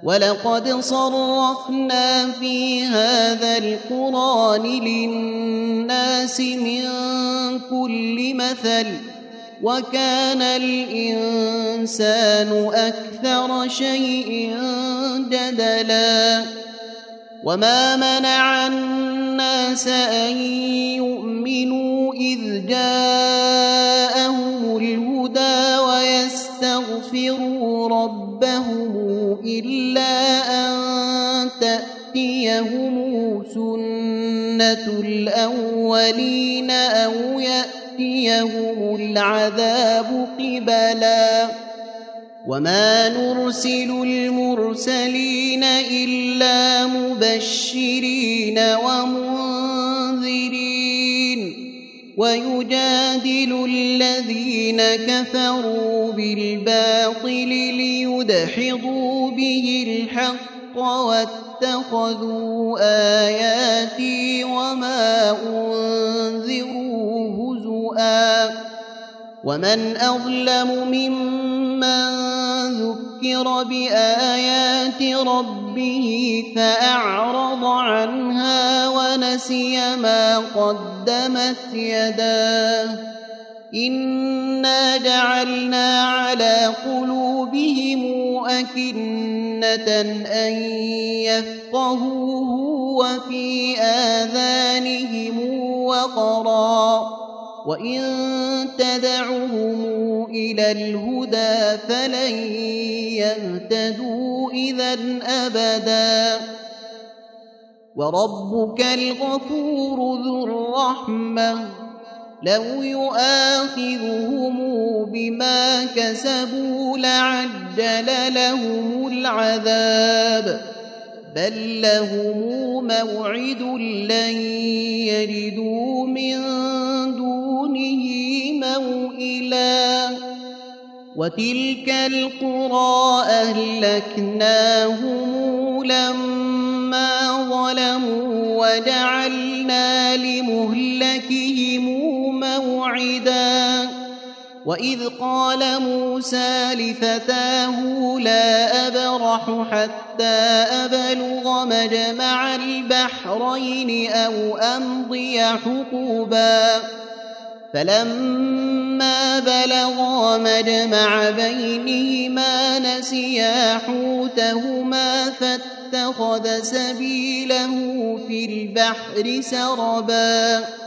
ولقد صرفنا في هذا القرآن للناس من كل مثل وكان الإنسان أكثر شيء جدلا وما منع الناس أن يؤمنوا إذ جاءهم الهدى ويستغفروا ربهم إلا أن تأتيهم سنة الأولين أو يأتيهم العذاب قبلا وما نرسل المرسلين إلا مبشرين ومنذرين ويجادل الذين كفروا بالباطل ليدحضوا به الحق واتخذوا آياتي وما أنذروا هزؤا ومن أظلم ممن ذكر بآيات ربه فأعرض عنها ونسي ما قدمت يداه إنا جعلنا على قلوبهم أكنة أن يفقهوه وفي آذانهم وقرا وإن تدعهم إلى الهدى فلن يهتدوا إذا أبدا وربك الغفور ذو الرحمة لو يؤاخذهم بما كسبوا لعجل لهم العذاب بل لهم موعد لن يجدوا من دونه موئلا وتلك القرى أهلكناهم لما ظلموا وجعلنا لمهلكهم موعدا وإذ قال موسى لفتاه لا أبرح حتى أبلغ مجمع البحرين أو أمضي حقبا فلما بلغا مجمع بينهما نسيا حوتهما فاتخذ سبيله في البحر سربا